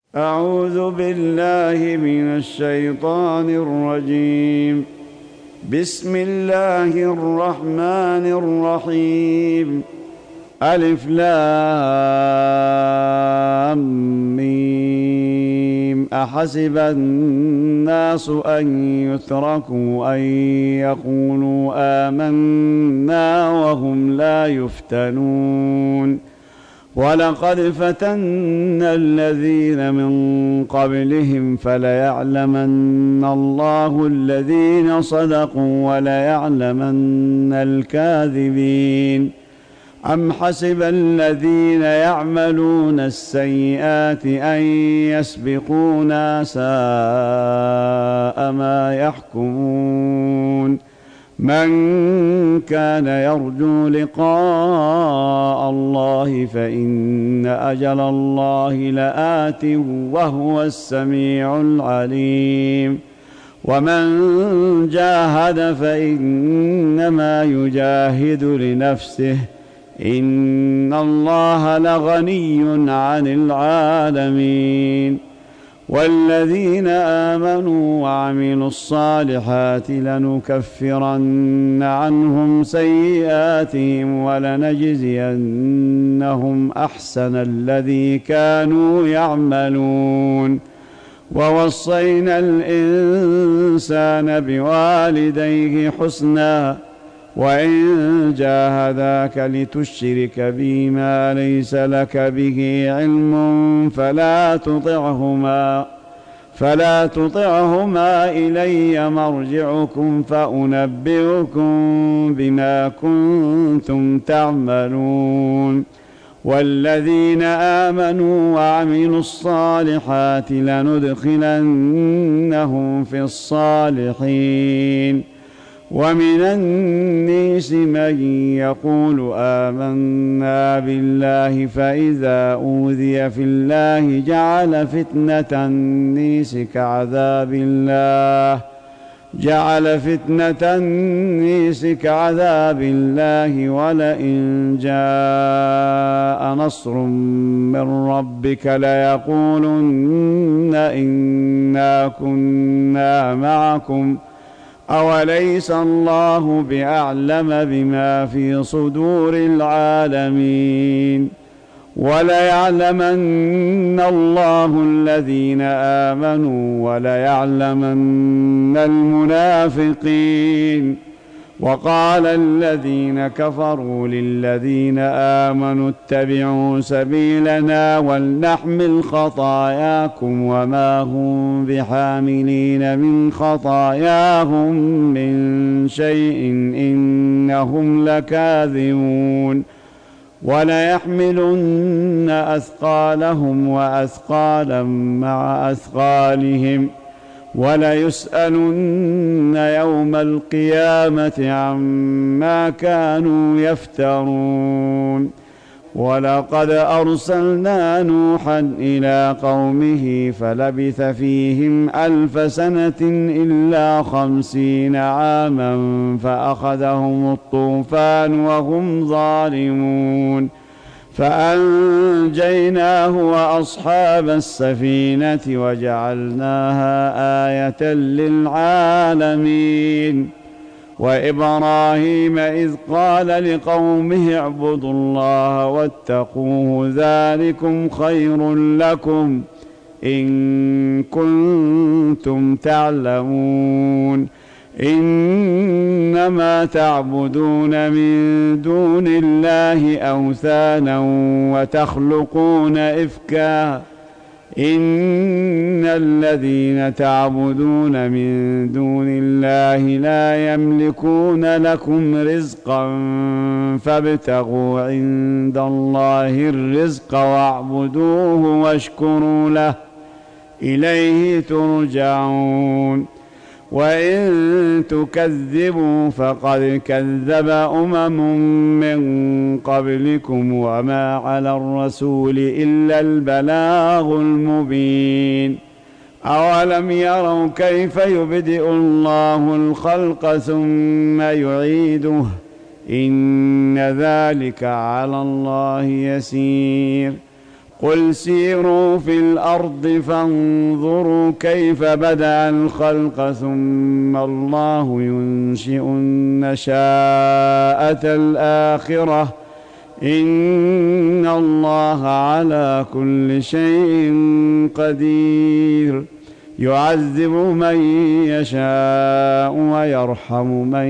أعوذ بالله من الشيطان الرجيم. بسم الله الرحمن الرحيم. ألف لام ميم. أحسب الناس أن يتركوا أن يقولوا آمنا وهم لا يفتنون. ولقد فتنا الذين من قبلهم فليعلمن الله الذين صدقوا وليعلمن الكاذبين. أم حسب الذين يعملون السيئات أن يسبقونا ساء ما يحكمون. من كان يرجو لقاء الله فإن أجل الله لآت وهو السميع العليم. ومن جاهد فإنما يجاهد لنفسه إن الله لغني عن العالمين. والذين آمنوا وعملوا الصالحات لنكفرن عنهم سيئاتهم ولنجزينهم أحسن الذي كانوا يعملون. ووصينا الإنسان بوالديه حسنا وإن جاهداك لتشرك بي ما ليس لك به علم فلا تطعهما إلي مرجعكم فأنبئكم بما كنتم تعملون. والذين آمنوا وعملوا الصالحات لندخلنهم في الصالحين. ومن الناس من يقول آمنا بالله فإذا أوذي في الله جعل فتنة الناس كعذاب الله ولئن جاء نصر من ربك ليقولن إنا كنا معكم أوليس الله بأعلم بما في صدور العالمين. وليعلمن الله الذين آمنوا وليعلمن المنافقين. وقال الذين كفروا للذين آمنوا اتبعوا سبيلنا ولنحمل خطاياكم وما هم بحاملين من خطاياهم من شيء إنهم لكاذبون. وليحملن أثقالهم وأثقالا مع أثقالهم وليسألن يوم القيامة عما كانوا يفترون. ولقد أرسلنا نوحا إلى قومه فلبث فيهم 1000 سنة إلا 50 عاما فأخذهم الطوفان وهم ظالمون فأنجيناه وأصحاب السفينة وجعلناها آية للعالمين. وإبراهيم إذ قال لقومه اعبدوا الله واتقوه ذلكم خير لكم إن كنتم تعلمون. إنما تعبدون من دون الله أوثانا وتخلقون إفكا إن الذين تعبدون من دون الله لا يملكون لكم رزقا فابتغوا عند الله الرزق واعبدوه واشكروا له إليه ترجعون. وإن تكذبوا فقد كذب من قبلكم وما على الرسول إلا البلاغ المبين. أولم يروا كيف يبدئ الله الخلق ثم يعيده إن ذلك على الله يسير. قل سيروا في الأرض فانظروا كيف بدأ الخلق ثم الله ينشئ النشاءة الآخرة إن الله على كل شيء قدير يعذب من يشاء ويرحم من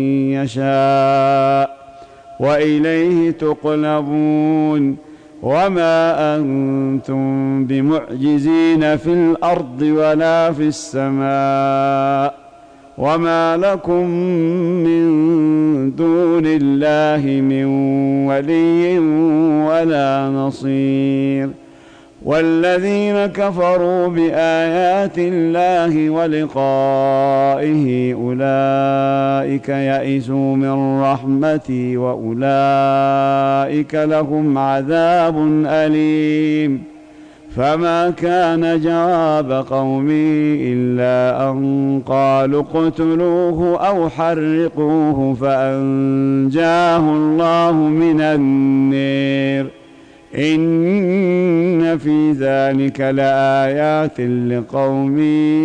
يشاء وإليه تقلبون وما أنتم بمعجزين في الأرض ولا في السماء وما لكم من دون الله من ولي ولا نصير والذين كفروا بآيات الله ولقائه أولئك يئسوا من رحمتي وأولئك لهم عذاب أليم فما كان جواب قومه إلا أن قالوا اقتلوه أو حرقوه فأنجاه الله من النار إن في ذلك لآيات لقوم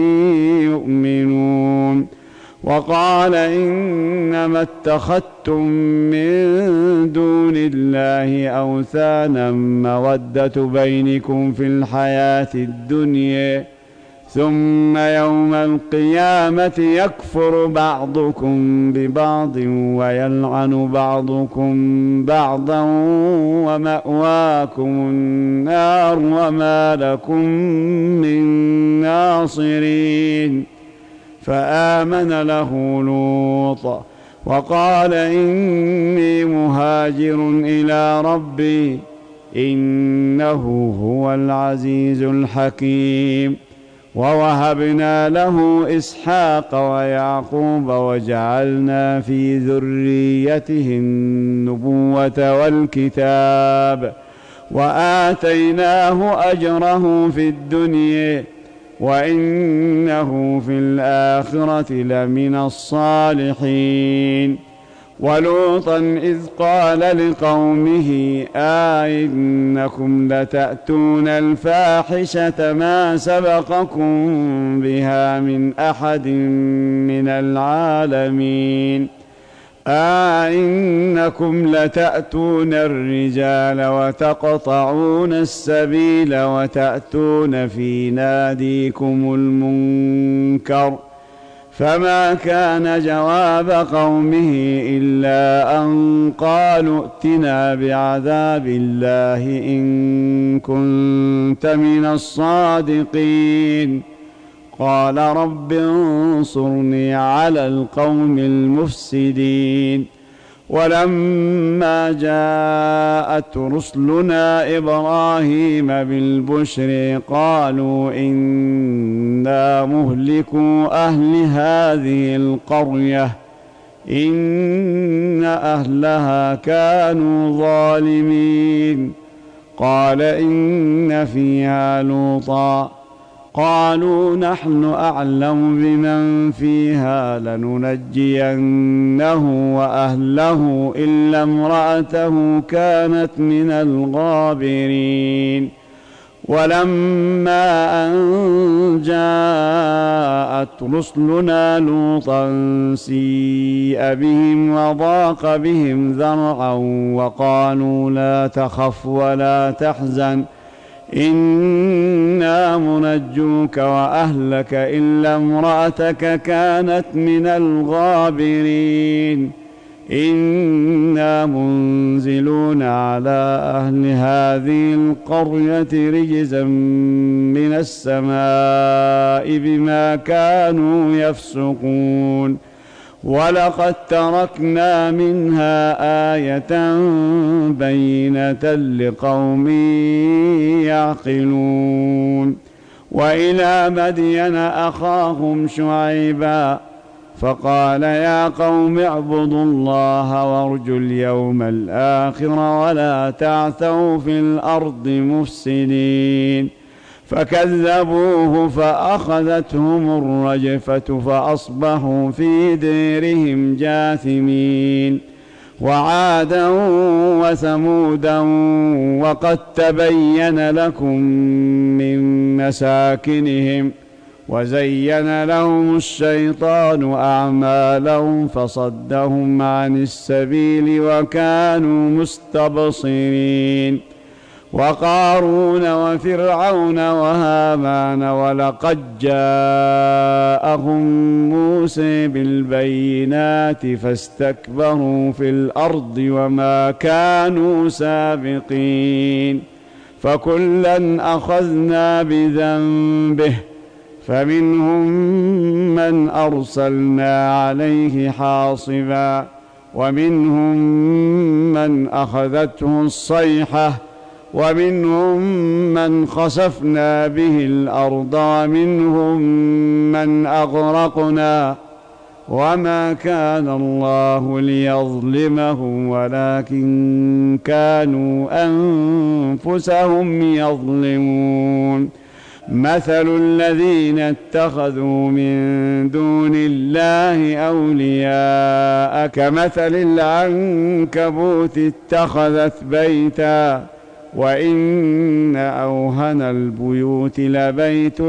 يؤمنون وقال إنما اتخذتم من دون الله أوثانا مودة بينكم في الحياة الدنيا ثم يوم القيامة يكفر بعضكم ببعض ويلعن بعضكم بعضا ومأواكم النار وما لكم من ناصرين فآمن له لوط وقال إني مهاجر إلى ربي إنه هو العزيز الحكيم ووهبنا له إسحاق ويعقوب وجعلنا في ذريته النبوة والكتاب وآتيناه أجره في الدنيا وإنه في الآخرة لمن الصالحين ولوطا إذ قال لقومه أئنكم لتأتون الفاحشة ما سبقكم بها من أحد من العالمين أئنكم لتأتون الرجال وتقطعون السبيل وتأتون في ناديكم المنكر فما كان جواب قومه إلا أن قالوا ائتنا بعذاب الله إن كنت من الصادقين قال رب انصرني على القوم المفسدين ولما جاءت رسلنا إبراهيم بالبشر قالوا إنا مهلكو أهل هذه القرية إن أهلها كانوا ظالمين قال إن فيها لوطا قالوا نحن أعلم بمن فيها لننجينه وأهله إلا امرأته كانت من الغابرين ولما أن جاءت رسلنا لوطا سيء بهم وضاق بهم ذرعا وقالوا لا تخف ولا تحزن إنا منجوك وأهلك إلا امرأتك كانت من الغابرين إنا منزلون على أهل هذه القرية رجزا من السماء بما كانوا يفسقون ولقد تركنا منها آية بينة لقوم يعقلون وإلى مدين أخاهم شعيبا فقال يا قوم اعبدوا الله وارجوا اليوم الآخر ولا تعثوا في الأرض مفسدين فكذبوه فأخذتهم الرجفة فأصبحوا في ديرهم جاثمين وعادا وثمودا وقد تبين لكم من مساكنهم وزين لهم الشيطان أعمالهم فصدهم عن السبيل وكانوا مستبصرين وقارون وفرعون وهامان ولقد جاءهم موسى بالبينات فاستكبروا في الأرض وما كانوا سابقين فكلا أخذنا بذنبه فمنهم من أرسلنا عليه حاصبا ومنهم من أخذته الصيحة ومنهم من خسفنا به الأرض ومنهم من أغرقنا وما كان الله ليظلمهم ولكن كانوا أنفسهم يظلمون مثل الذين اتخذوا من دون الله أولياء كمثل العنكبوت اتخذت بيتا وإن أوهن البيوت لبيت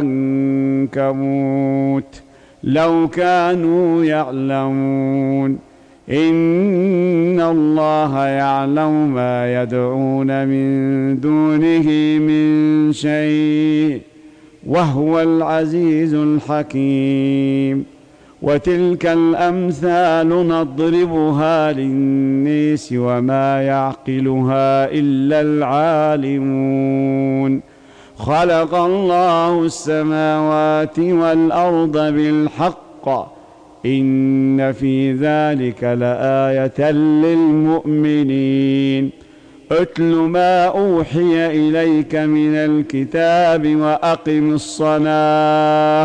العنكبوت لو كانوا يعلمون إن الله يعلم ما يدعون من دونه من شيء وهو العزيز الحكيم وتلك الأمثال نضربها للناس وما يعقلها إلا العالمون خلق الله السماوات والأرض بالحق إن في ذلك لآية للمؤمنين اتل ما أوحي إليك من الكتاب وأقم الصلاة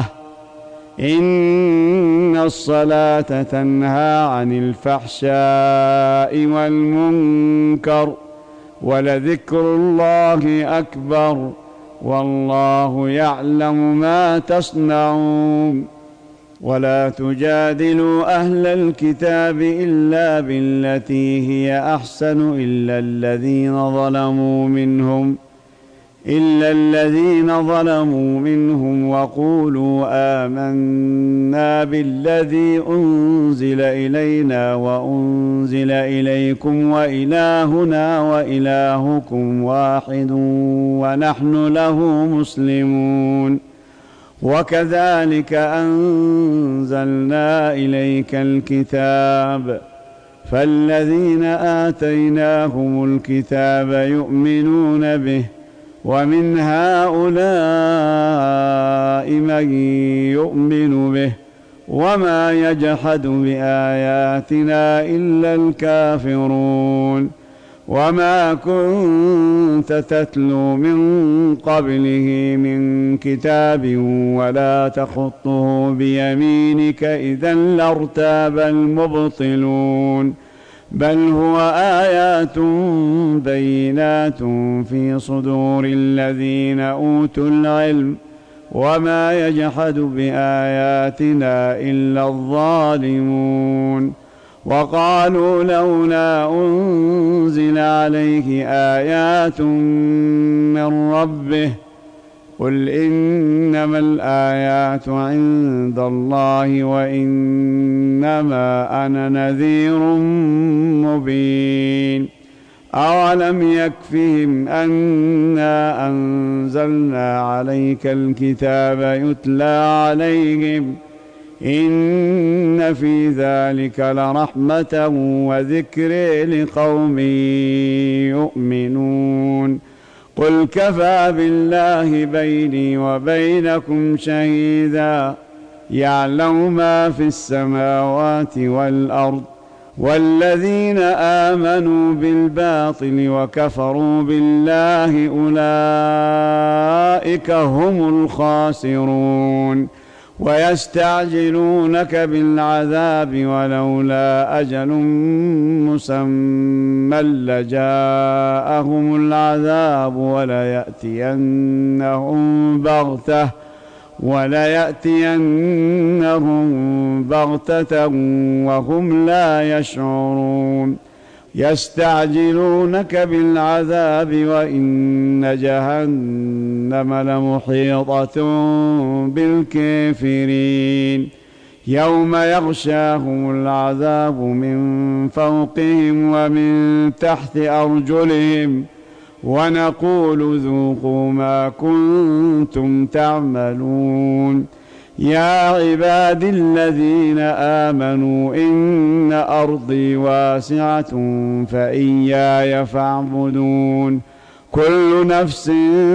إن الصلاة تنهى عن الفحشاء والمنكر ولذكر الله أكبر والله يعلم ما تصنعون ولا تجادلوا أهل الكتاب إلا بالتي هي أحسن إلا الذين ظلموا منهم وقولوا آمنا بالذي أنزل إلينا وأنزل إليكم وإلهنا وإلهكم واحد ونحن له مسلمون وكذلك أنزلنا إليك الكتاب فالذين آتيناهم الكتاب يؤمنون به ومن هؤلاء من يؤمن به وما يجحد بآياتنا إلا الكافرون وما كنت تتلو من قبله من كتاب ولا تخطه بيمينك إذا لارتاب المبطلون بل هو آيات بينات في صدور الذين أوتوا العلم وما يجحد بآياتنا إلا الظالمون وقالوا لولا أنزل عليه آيات من ربه قل إنما الآيات عند الله وإنما أنا نذير مبين أولم يكفهم أنا أنزلنا عليك الكتاب يتلى عليهم إن في ذلك لرحمة وذكر لقوم يؤمنون قل كفى بالله بيني وبينكم شهيدا يعلم ما في السماوات والأرض والذين آمنوا بالباطل وكفروا بالله أولئك هم الخاسرون ويستعجلونك بالعذاب ولولا أجل مسمى لجاءهم العذاب وليأتينهم بغتة وليأتينهم بغتة وهم لا يشعرون يستعجلونك بالعذاب وإن جهنم لمحيطة بالكافرين يوم يغشاهم العذاب من فوقهم ومن تحت أرجلهم ونقول ذوقوا ما كنتم تعملون يا عباد الذين آمنوا إن أرضي واسعة فإياي فاعبدون كل نفس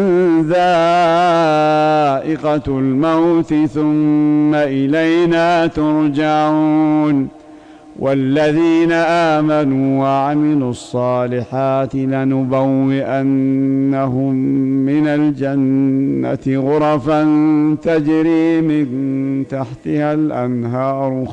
ذائقة الموت ثم إلينا ترجعون والذين آمنوا وعملوا الصالحات لنبوئنهم من الجنة غرفا تجري من تحتها الأنهار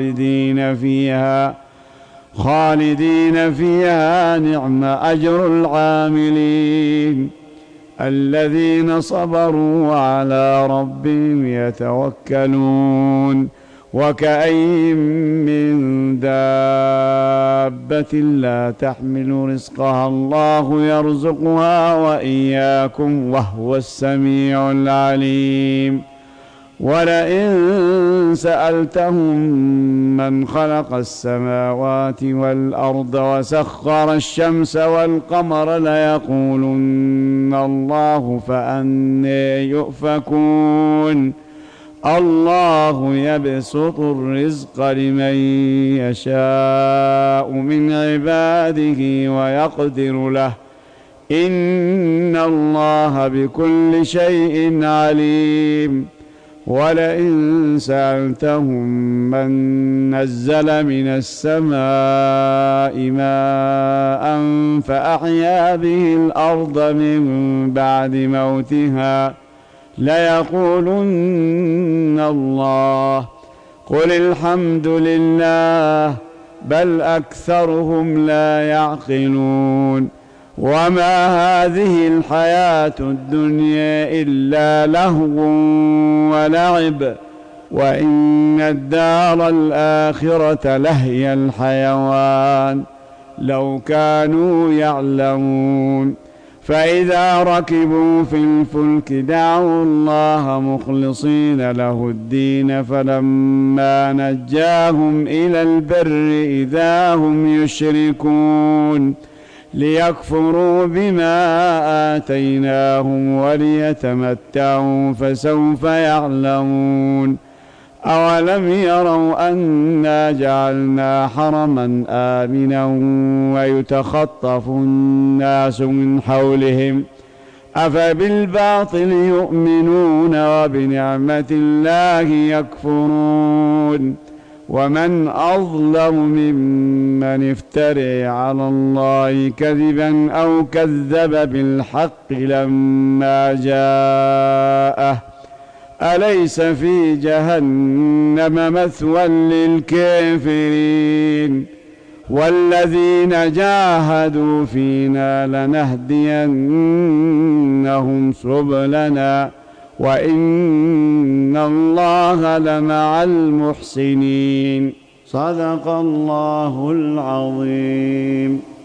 خالدين فيها نعم أجر العاملين الذين صبروا وعلى ربهم يتوكلون وكأين من دابة لا تحمل رزقها الله يرزقها وإياكم وهو السميع العليم ولئن سألتهم من خلق السماوات والأرض وسخر الشمس والقمر ليقولن الله فأنى يؤفكون الله يبسط الرزق لمن يشاء من عباده ويقدر له إن الله بكل شيء عليم ولئن سألتهم من نزل من السماء ماء فأحيا به الأرض من بعد موتها ليقولن الله قل الحمد لله بل أكثرهم لا يعقلون وما هذه الحياة الدنيا إلا لهو ولعب وإن الدار الآخرة لهي الحيوان لو كانوا يعلمون فإذا ركبوا في الفلك دعوا الله مخلصين له الدين فلما نجاهم إلى البر إذا هم يشركون ليكفروا بما آتيناهم وليتمتعوا فسوف يعلمون أولم يروا أنا جعلنا حرما آمنا ويتخطف الناس من حولهم أفبالباطل يؤمنون وبنعمة الله يكفرون ومن أظلم ممن افترى على الله كذبا أو كذب بالحق لما جاءه أليس في جهنم مثوى للكافرين والذين جاهدوا فينا لنهدينهم سبلنا وإن الله لمع المحسنين صدق الله العظيم.